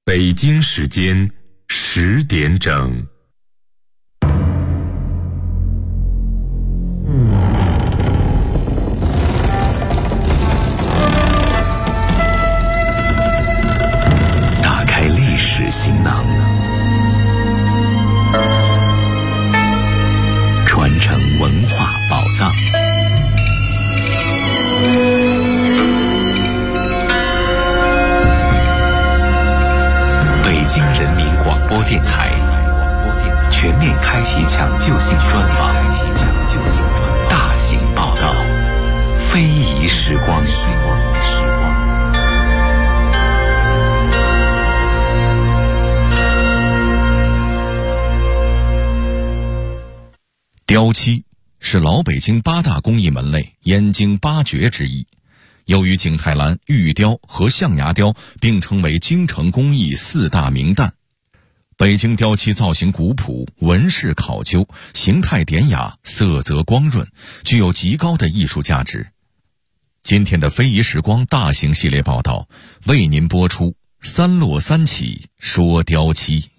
北京时间10点整。 打开历史行囊，传承文化宝藏。北京人民广播电台全面开启抢救性专访，大型报道，非遗时光。 雕漆是老北京8大工艺门类燕京8绝之一，又与景泰蓝、玉雕和象牙雕并称为京城工艺4大名旦。北京雕漆造型古朴，纹饰考究，形态典雅，色泽光润，具有极高的艺术价值。今天的非遗时光大型系列报道为您播出3落3起说雕漆。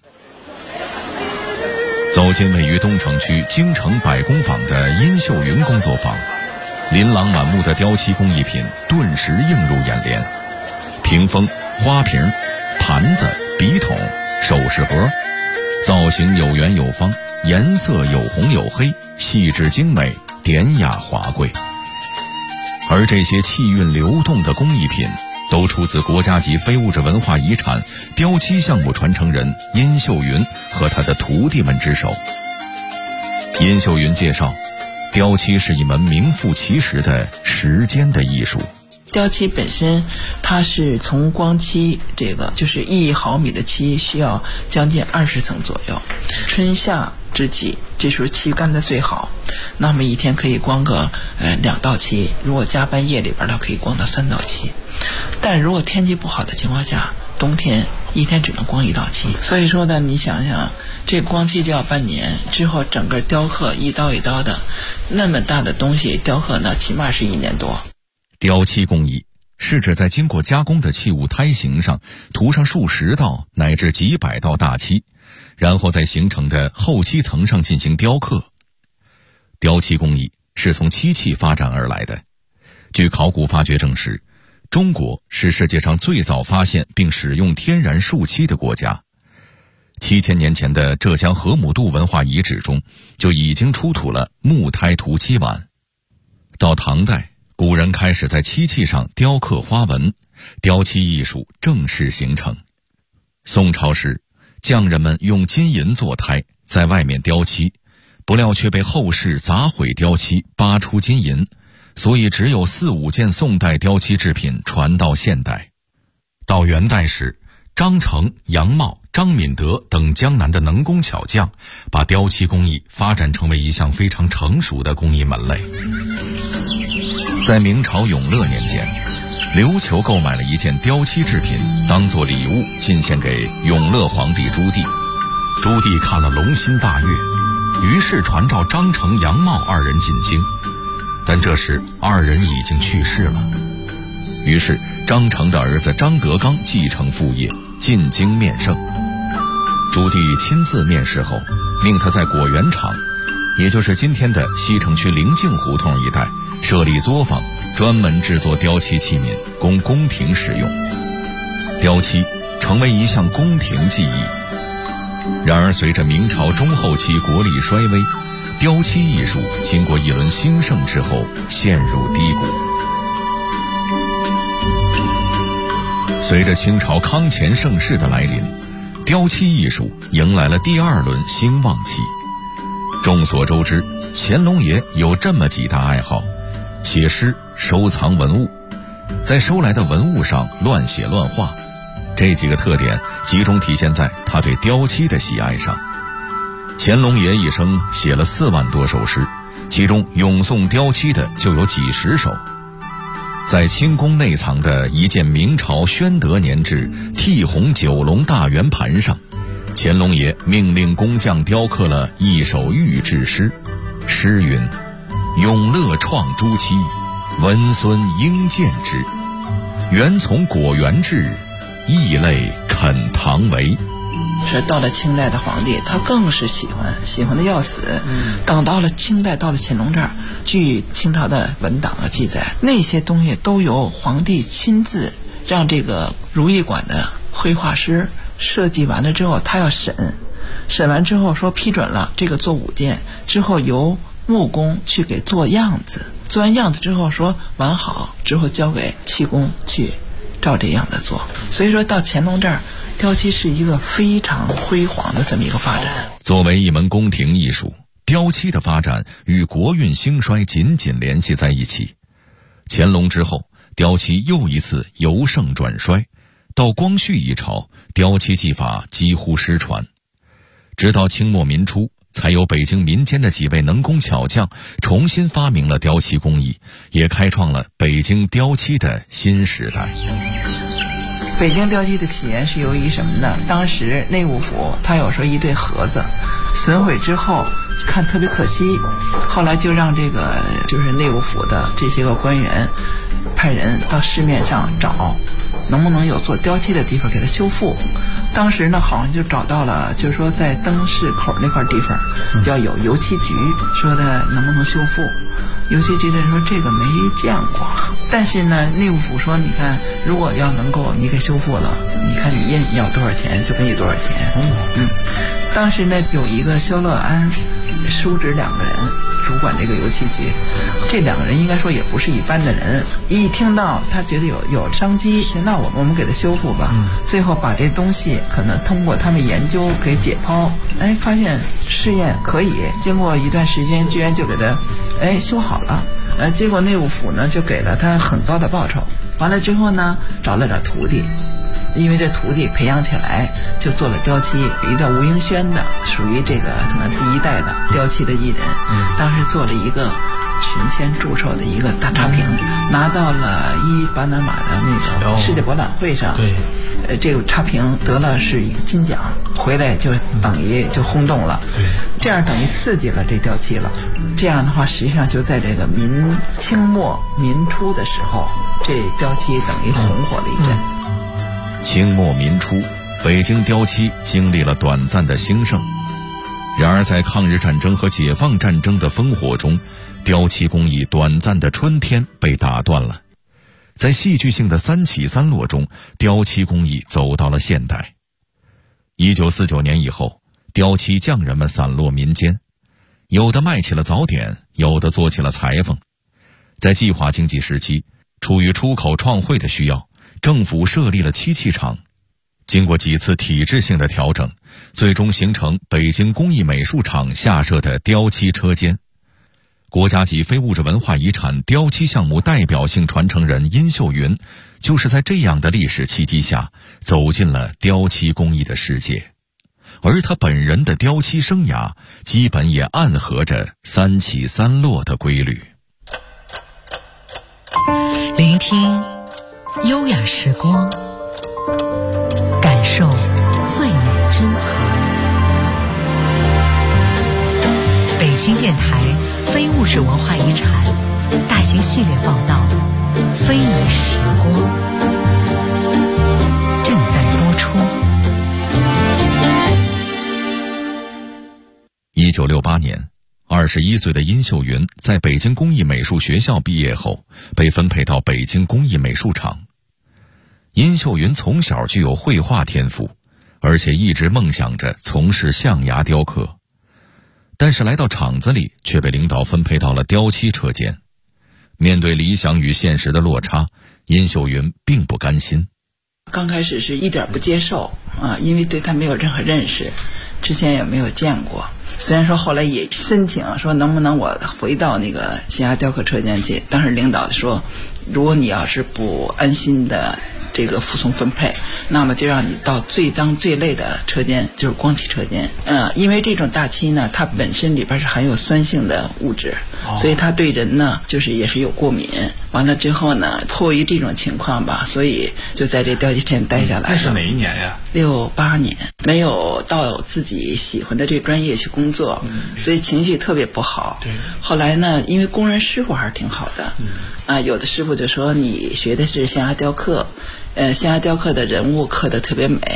走进位于东城区京城百工坊的殷秀云工作坊，琳琅满目的雕漆工艺品顿时映入眼帘，屏风、花瓶、盘子、笔筒、首饰盒，造型有圆有方，颜色有红有黑，细致精美，典雅华贵。而这些气韵流动的工艺品都出自国家级非物质文化遗产雕漆项目传承人殷秀云和他的徒弟们之手。殷秀云介绍，雕漆是一门名副其实的时间的艺术。 雕漆本身它是从光漆，这个就是1毫米的漆需要将近20层左右，春夏之际这时候漆干得最好，那么一天可以光个2道漆，如果加班夜里边呢可以光到3道漆，但如果天气不好的情况下，冬天一天只能光1道漆。所以说呢，你想想这光漆就要半年，之后整个雕刻一刀一刀的那么大的东西雕刻呢，起码是1年多。 雕漆工艺是指在经过加工的器物胎形上涂上数十道乃至几百道大漆，然后在形成的后漆层上进行雕刻。雕漆工艺是从漆器发展而来的。据考古发掘证实，中国是世界上最早发现并使用天然树漆的国家。7000年前的浙江河姆渡文化遗址中就已经出土了木胎涂漆碗。到唐代，古人开始在漆器上雕刻花纹，雕漆艺术正式形成。宋朝时，匠人们用金银做胎，在外面雕漆，不料却被后世砸毁雕漆，扒出金银，所以只有4、5件宋代雕漆制品传到现代。到元代时，张成、杨茂、张敏德等江南的能工巧匠把雕漆工艺发展成为一项非常成熟的工艺门类。在明朝永乐年间，刘球购买了一件雕漆制品，当作礼物进献给永乐皇帝朱棣。朱棣看了龙心大悦，于是传召张成、杨茂2人进京，但这时2人已经去世了。于是张成的儿子张德刚继承父业，进京面圣。朱棣亲自面试后，命他在果园场，也就是今天的西城区灵境胡同一带设立作坊，专门制作雕漆器皿，供宫廷使用。雕漆成为一项宫廷技艺。然而随着明朝中后期国力衰微，雕漆艺术经过一轮兴盛之后陷入低谷。随着清朝康乾盛世的来临，雕漆艺术迎来了第2轮兴旺期。众所周知，乾隆爷有这么几大爱好：写诗、收藏文物，在收来的文物上乱写乱画。这几个特点集中体现在他对雕漆的喜爱上。乾隆爷一生写了4万多首诗，其中咏颂雕漆的就有几十首。在清宫内藏的一件明朝宣德年制剔红9龙大圆盘上，乾隆爷命令工匠雕刻了一首御制诗。诗云：永乐创朱漆，文孙应见之。原从果园制，异类很唐为。 是到了清代的皇帝，他更是喜欢的要死。等到了清代，到了乾隆这儿，据清朝的文档啊记载，那些东西都由皇帝亲自让这个如意馆的绘画师设计完了之后，他要审完之后说批准了，这个做5件之后，由木工去给做样子，做完样子之后说完好之后，交给漆工去照这样的做。所以说到乾隆这儿，雕漆是一个非常辉煌的这么一个发展。 作为一门宫廷艺术，雕漆的发展与国运兴衰紧紧联系在一起。乾隆之后，雕漆又一次由盛转衰，到光绪一朝，雕漆技法几乎失传。直到清末民初，才有北京民间的几位能工巧匠重新发明了雕漆工艺，也开创了北京雕漆的新时代。 北京雕漆的起源是由于什么呢？当时内务府他有说一对盒子损毁之后看特别可惜，后来就让这个就是内务府的这些个官员派人到市面上找能不能有做雕漆的地方给它修复。当时呢好像就找到了，就是说在灯市口那块地方叫有油漆局，说的能不能修复。油漆局的人说这个没见过，但是呢内务府说你看如果要能够你给修复了，你看你印要多少钱就给你多少钱。当时呢有一个萧乐安、叔侄2个人主管这个油漆局，这2个人应该说也不是一般的人，一听到他觉得有商机，那我们给他修复吧。最后把这东西可能通过他们研究给解剖，发现试验可以，经过一段时间居然就给他修好了。结果内务府呢就给了他很高的报酬。完了之后呢找了点徒弟，因为这徒弟培养起来就做了雕漆。有一个吴英轩的，属于这个可能第1代的雕漆的艺人，当时做了一个群仙祝寿的一个大茶瓶，拿到了巴拿马的那个世界博览会上。这个茶瓶得了是一个金奖，回来就等于就轰动了。这样等于刺激了这雕漆了。这样的话实际上就在这个清末民初的时候，这雕漆等于红火了一阵。 清末民初，北京雕漆经历了短暂的兴盛。然而在抗日战争和解放战争的烽火中，雕漆工艺短暂的春天被打断了。在戏剧性的3起3落中，雕漆工艺走到了现代。1949年以后，雕漆匠人们散落民间，有的卖起了早点，有的做起了裁缝。在计划经济时期，出于出口创汇的需要，政府设立了漆器厂。经过几次体制性的调整，最终形成北京工艺美术厂下设的雕漆车间。国家级非物质文化遗产雕漆项目代表性传承人殷秀云，就是在这样的历史契机下走进了雕漆工艺的世界，而他本人的雕漆生涯基本也暗合着3起3落的规律。 聆听优雅时光，感受最美珍藏。北京电台非物质文化遗产大型系列报道《非遗时光》正在播出。 1968年，21岁的殷秀云在北京工艺美术学校毕业后，被分配到北京工艺美术厂。殷秀云从小具有绘画天赋，而且一直梦想着从事象牙雕刻。但是来到厂子里，却被领导分配到了雕漆车间。面对理想与现实的落差，殷秀云并不甘心。 刚开始是一点不接受因为对他没有任何认识，之前也没有见过。虽然说后来也申请说能不能我回到那个象牙雕刻车间去，当时领导说，如果你要是不安心的这个服从分配，那么就让你到最脏最累的车间，就是光漆车间。因为这种大漆呢，它本身里边是含有酸性的物质，所以它对人呢就是也是有过敏。完了之后呢，迫于这种情况吧，所以就在这雕漆车间待下来了。 那是哪一年呀 ？68年，没有到自己喜欢的这专业去工作，所以情绪特别不好。 对。 后来呢，因为工人师傅还是挺好的，有的师傅就说你学的是象牙雕刻，象牙雕刻的人物刻得特别美，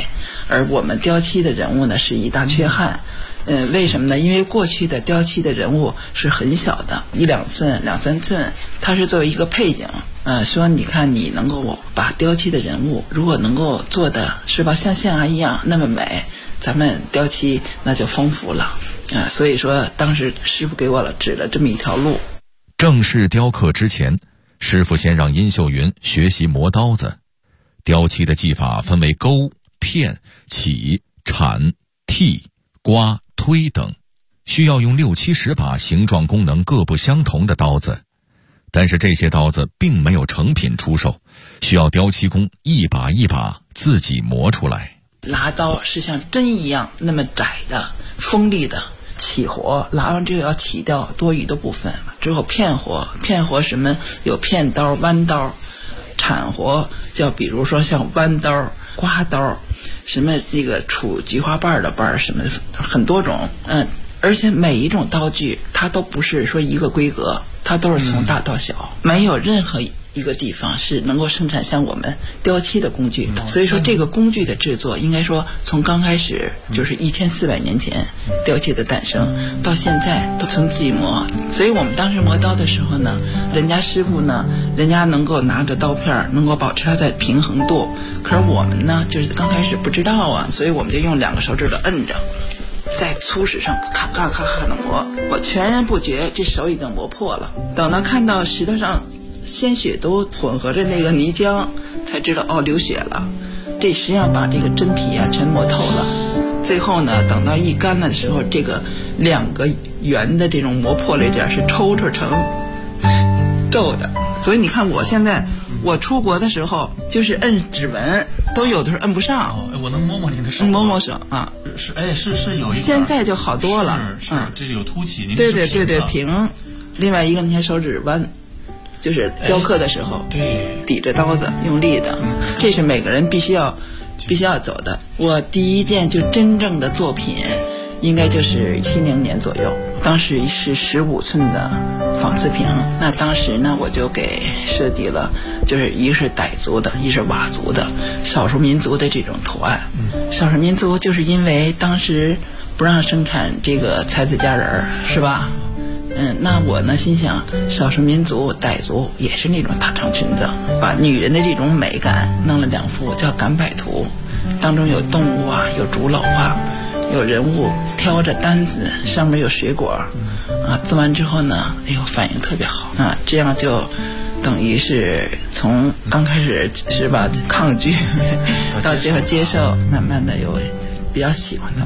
而我们雕漆的人物呢是一大缺憾。为什么呢？因为过去的雕漆的人物是很小的，1、2寸、2、3寸，它是作为一个配景。说你看你能够把雕漆的人物如果能够做的是吧像象牙一样那么美，咱们雕漆那就丰富了。所以说当时师傅给我指了这么一条路。 正式雕刻之前，师傅先让殷秀云学习磨刀子。雕漆的技法分为勾、片、起、铲、剔、刮、推等，需要用6、7、10把形状功能各不相同的刀子。但是这些刀子并没有成品出售，需要雕漆工一把一把自己磨出来。 拿刀是像针一样那么窄的锋利的，起活拿完之后要起掉多余的部分，之后片活什么有片刀、弯刀，铲活叫比如说像弯刀、刮刀，什么那个杵菊花瓣的瓣，什么很多种。而且每一种刀具它都不是说一个规格，它都是从大到小，没有任何一个地方是能够生产像我们雕漆的工具的。所以说这个工具的制作应该说从刚开始就是1400年前雕漆的诞生到现在都从自己磨。所以我们当时磨刀的时候呢，人家师傅呢人家能够拿着刀片能够保持它的平衡度，可是我们呢就是刚开始不知道啊，所以我们就用2个手指头摁着，在粗石上咔咔咔咔的磨，我全然不觉这手已经磨破了。等到看到石头上鲜血都混合着那个泥浆，才知道流血了。这实际上把这个真皮全磨透了。最后呢，等到一干了的时候，这个2个圆的这种磨破了点是抽成皱的。所以你看我现在我出国的时候就是摁指纹都有的时候摁不上。 我能摸摸您的手吗？ 摸摸手啊。 是有一个。 现在就好多了。 是这有凸起。 对平。另外一个你看手指弯，就是雕刻的时候对抵着刀子用力的，这是每个人必须要走的。我第一件就真正的作品应该就是70年左右，当时是15寸的仿瓷瓶。那当时呢我就给设计了，就是一个是傣族的，一是佤族的少数民族的这种图案。少数民族就是因为当时不让生产这个才子佳人是吧？那我呢心想少数民族傣族也是那种大长裙子，把女人的这种美感弄了2幅叫赶摆图，当中有动物有竹篓有人物挑着担子，上面有水果做完之后呢反应特别好这样就等于是从刚开始是吧抗拒到最后接受，慢慢的有比较喜欢它。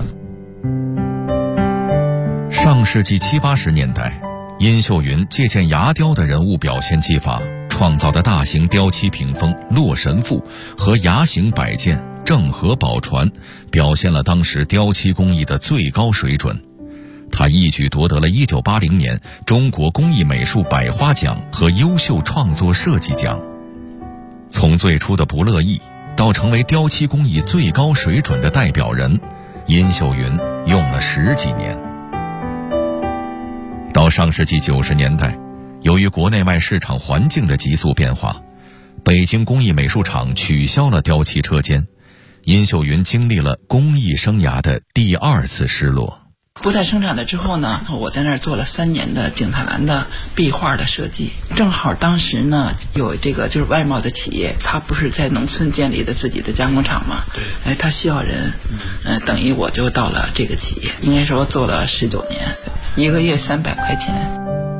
上世纪70、80年代，殷秀云借鉴牙雕的人物表现技法，创造的大型雕漆屏风洛神赋和牙形摆件正合宝船，表现了当时雕漆工艺的最高水准。他一举夺得了1980年中国工艺美术百花奖和优秀创作设计奖。从最初的不乐意到成为雕漆工艺最高水准的代表人，殷秀云用了10几年。到上世纪90年代，由于国内外市场环境的急速变化，北京工艺美术厂取消了雕漆车间，殷秀云经历了工艺生涯的第2次失落。 不再生产了之后呢，我在那儿做了3年的景泰蓝的壁画的设计。正好当时呢有这个就是外贸的企业，他不是在农村建立的自己的加工厂嘛，对，他需要人，等于我就到了这个企业，应该说做了19年，1个月300块钱。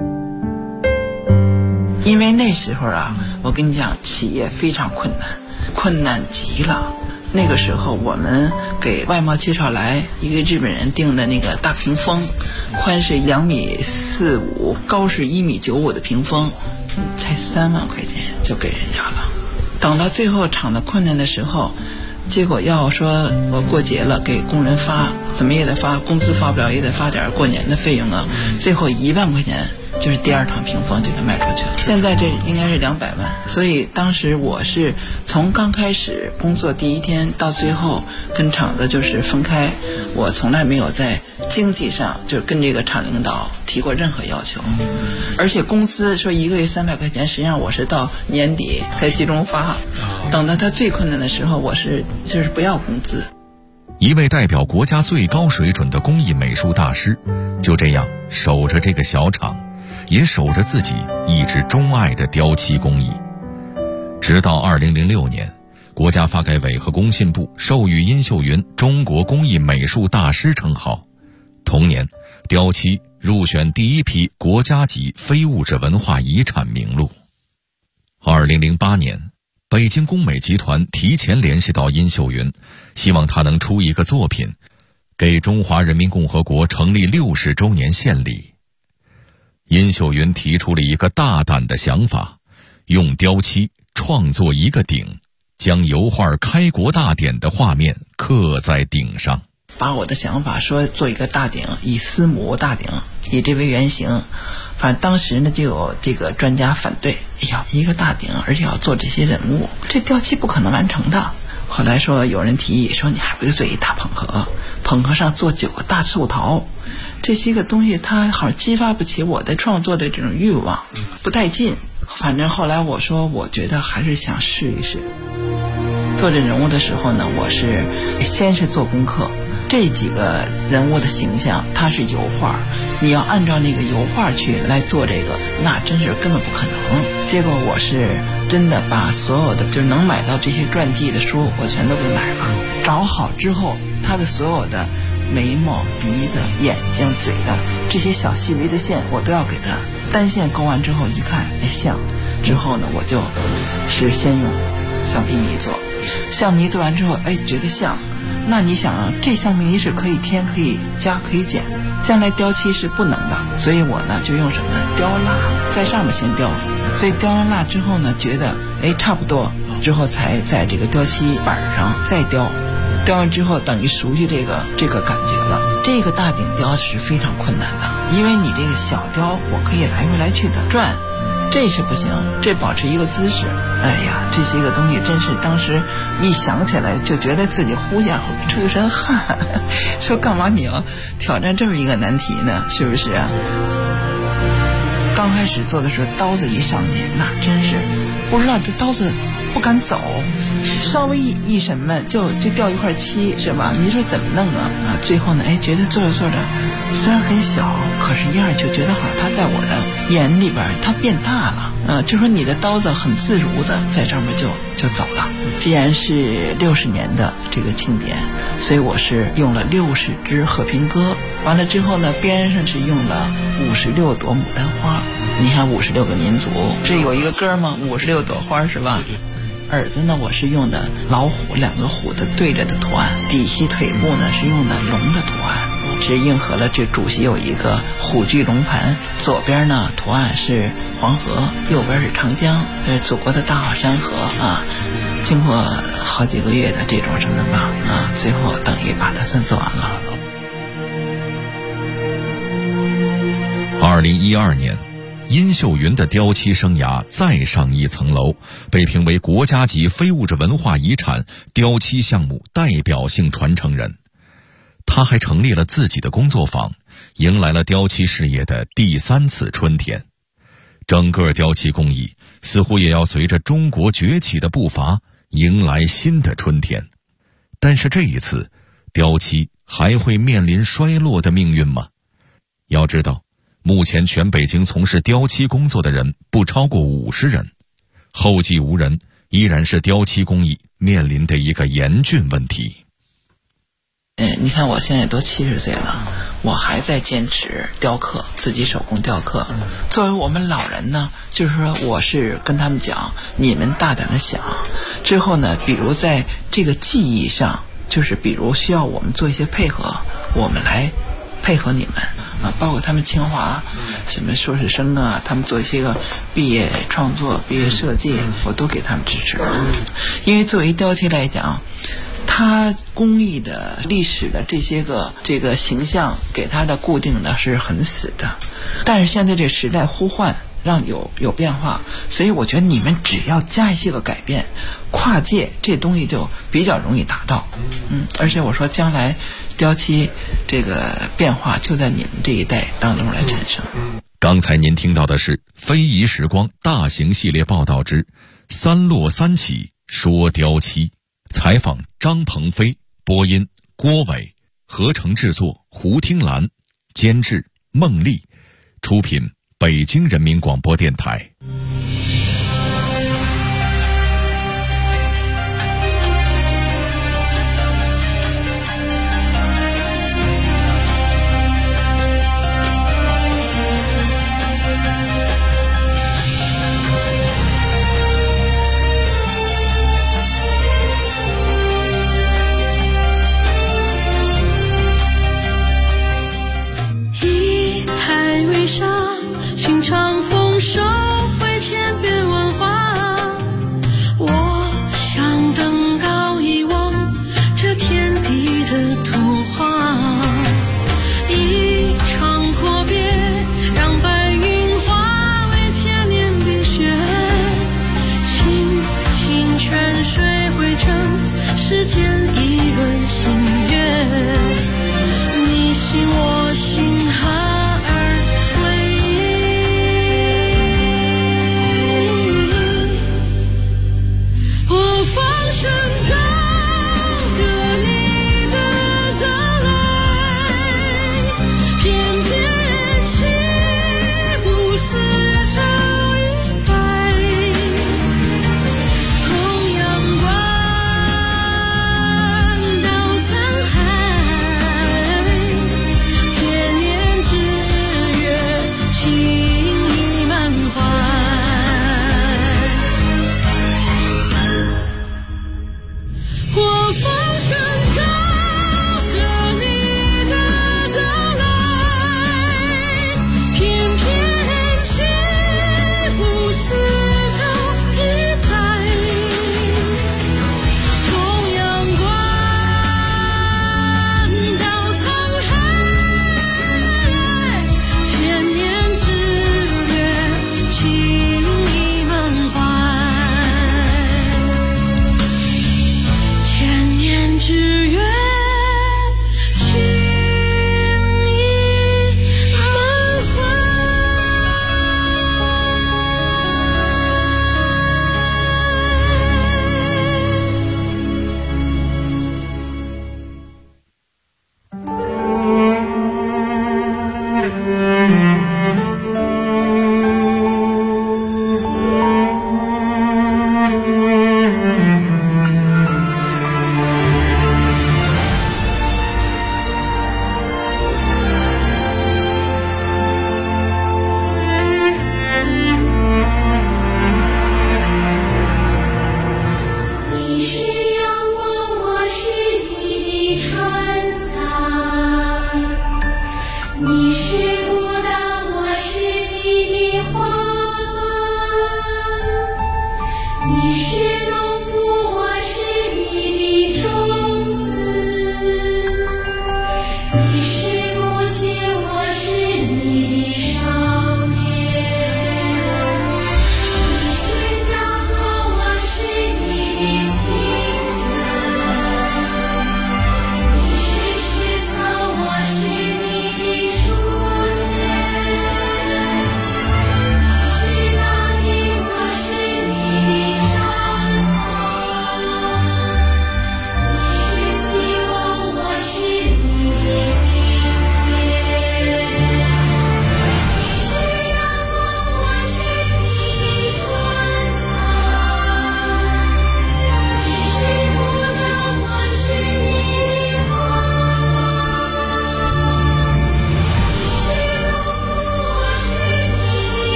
因为那时候我跟你讲，企业非常困难极了。那个时候我们给外贸介绍来一个日本人订的那个大屏风，宽是2.45米，高是1.95米的屏风，才3万块钱就给人家了。等到最后厂子困难的时候，结果要说我过节了给工人发，怎么也得发，工资发不了也得发点过年的费用最后1万块钱就是第2套屏风就给卖出去了。现在这应该是200万。所以当时我是从刚开始工作第1天到最后跟厂子就是分开，我从来没有在经济上就是跟这个厂领导提过任何要求，而且工资说1个月300块钱，实际上我是到年底才集中发。等到他最困难的时候，我就是不要工资。 一位代表国家最高水准的工艺美术大师，就这样守着这个小厂，也守着自己一直钟爱的雕漆工艺。直到2006年，国家发改委和工信部授予殷秀云中国工艺美术大师称号。同年，雕漆入选第一批国家级非物质文化遗产名录。2008年，北京工美集团提前联系到殷秀云，希望她能出一个作品，给中华人民共和国成立60周年献礼。殷秀云提出了一个大胆的想法，用雕漆创作一个鼎，将油画开国大典的画面刻在鼎上。 把我的想法说做一个大鼎，以司母大鼎，以这为原型。反正当时呢就有这个专家反对，哎呀，一个大鼎而且要做这些人物，这雕漆不可能完成的。后来说有人提议说，你还不如做一大捧盒，捧盒上做9个大寿桃，这些个东西它好像激发不起我的创作的这种欲望，不带劲。反正后来我说我觉得还是想试一试。做这人物的时候呢，我是先是做功课，这几个人物的形象它是油画，你要按照那个油画去来做这个，那真是根本不可能。结果我是真的把所有的就是能买到这些传记的书我全都给买了，找好之后他的所有的眉毛、鼻子、眼睛、嘴的这些小细微的线我都要给他单线勾完之后一看像，之后呢我就是先用橡皮泥做，橡皮泥做完之后觉得像，那你想啊，这橡皮泥是可以添可以加可以减，将来雕漆是不能的，所以我呢就用什么呢？雕蜡，在上面先雕，所以雕完蜡之后呢觉得差不多，之后才在这个雕漆板上再雕，雕完之后等于熟悉这个感觉了。这个大鼎雕是非常困难的，因为你这个小雕我可以来回来去的转，这是不行，这保持一个姿势。哎呀，这些个东西真是当时一想起来就觉得自己呼下出一身汗，说干嘛你要挑战这么一个难题呢？是不是啊？刚开始做的时候刀子一上去，那真是不知道这刀子不敢走，稍微一审问就掉一块漆，是吧？你说怎么弄啊？最后呢觉得做着做着虽然很小，可是一下就觉得好像它在我的眼里边它变大了，就说你的刀子很自如的在上面就走了。既然是60年的这个庆典，所以我是用了60支和平鸽，完了之后呢边上是用了56朵牡丹花。你看56个民族，这有一个歌吗？56朵花是吧？耳子呢我是用的老虎，2个虎的对着的图案，底细腿部呢是用的龙的图案，是应和了这主席有一个虎踞龙盘，左边呢图案是黄河，右边是长江，祖国的大好山河啊。经过好几个月的这种什么吧最后等于把它算做完了。 2012年，殷秀云的雕漆生涯再上一层楼，被评为国家级非物质文化遗产雕漆项目代表性传承人。他还成立了自己的工作坊，迎来了雕漆事业的第3次春天。整个雕漆工艺似乎也要随着中国崛起的步伐迎来新的春天。但是这一次，雕漆还会面临衰落的命运吗？要知道，目前全北京从事雕漆工作的人不超过50人，后继无人依然是雕漆工艺面临的一个严峻问题。 你看我现在都70岁了，我还在坚持雕刻，自己手工雕刻。作为我们老人呢，就是说我是跟他们讲，你们大胆的想，之后呢比如在这个技艺上，就是比如需要我们做一些配合，我们来配合你们包括他们清华什么硕士生啊，他们做一些个毕业创作、毕业设计，我都给他们支持。因为作为雕漆来讲，它工艺的历史的这个形象给它的固定的是很死的，但是现在这时代呼唤让有变化，所以我觉得你们只要加一些个改变，跨界这东西就比较容易达到。而且我说将来雕漆这个变化就在你们这一代当中来产生。 刚才您听到的是非遗时光大型系列报道之3落3起说雕漆，采访张鹏飞，播音郭伟，合成制作胡听兰，监制孟丽，出品北京人民广播电台。 一海为沙，轻长风收回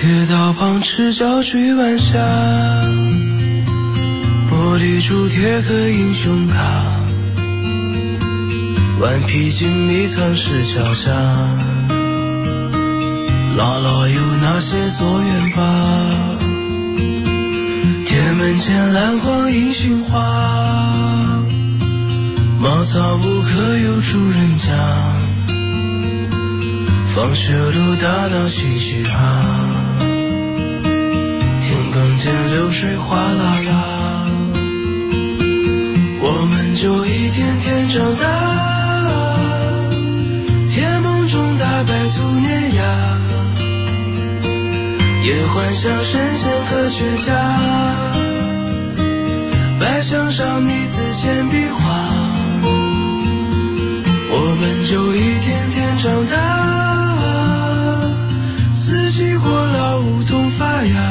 街道旁赤脚追晚霞，玻璃珠贴个英雄卡，顽皮筋迷藏石桥下，姥姥有那些作业吧，铁门前蓝光映杏花，茅草屋可有住人家，放学路打闹嬉嘻哈，田埂间流水哗啦啦，我们就一天天长大，甜梦中大白兔碾压，也幻想神仙科学家，白墙上泥字铅笔画，我们就一天天长大，四季过老梧桐发芽，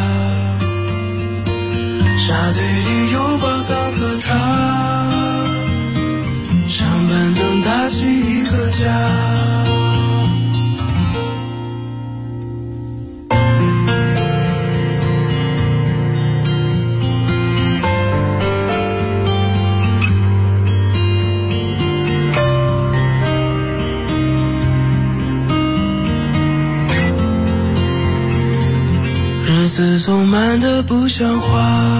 沙堆里有宝藏和他，长板凳搭起一个家。日子总慢得不像话，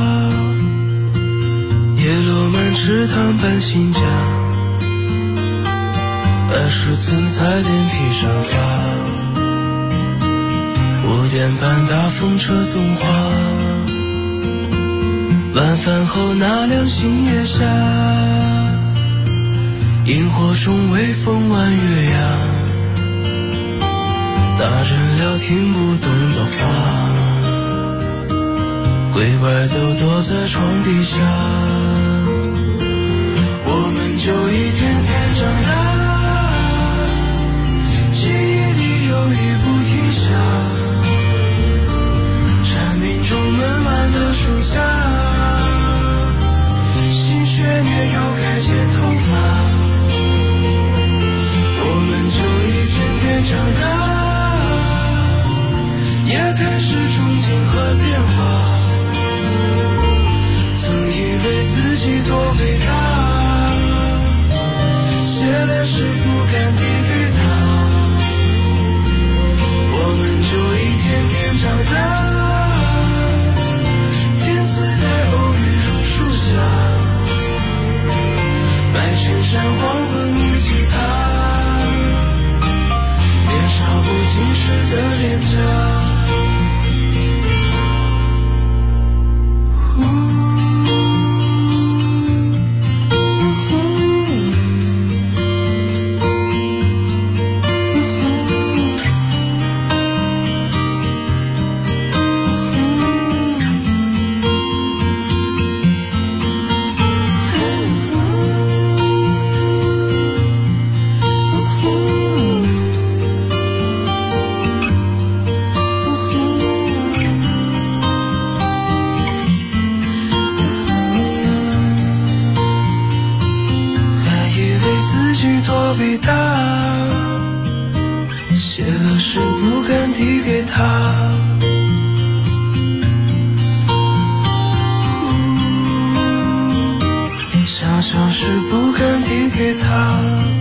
叶落满池塘搬新家，20寸彩电披上发，5点半大风车动画，晚饭后那辆星夜下，萤火虫微风弯月牙，大人聊听不懂的话，鬼怪都躲在床底下，我们就一天天长大，记忆里有雨不停下，蝉鸣中闷完的暑假，新学年又该剪头发，我们就一天天长大，也开始憧憬和变化，以为自己多伟大，写了诗不敢递给他，我们就一天天长大，天自带偶遇榕树下，白衬衫黄昏木吉他，年少不经事的脸颊，多伟大，写了诗不敢递给他，想想诗不敢递给他。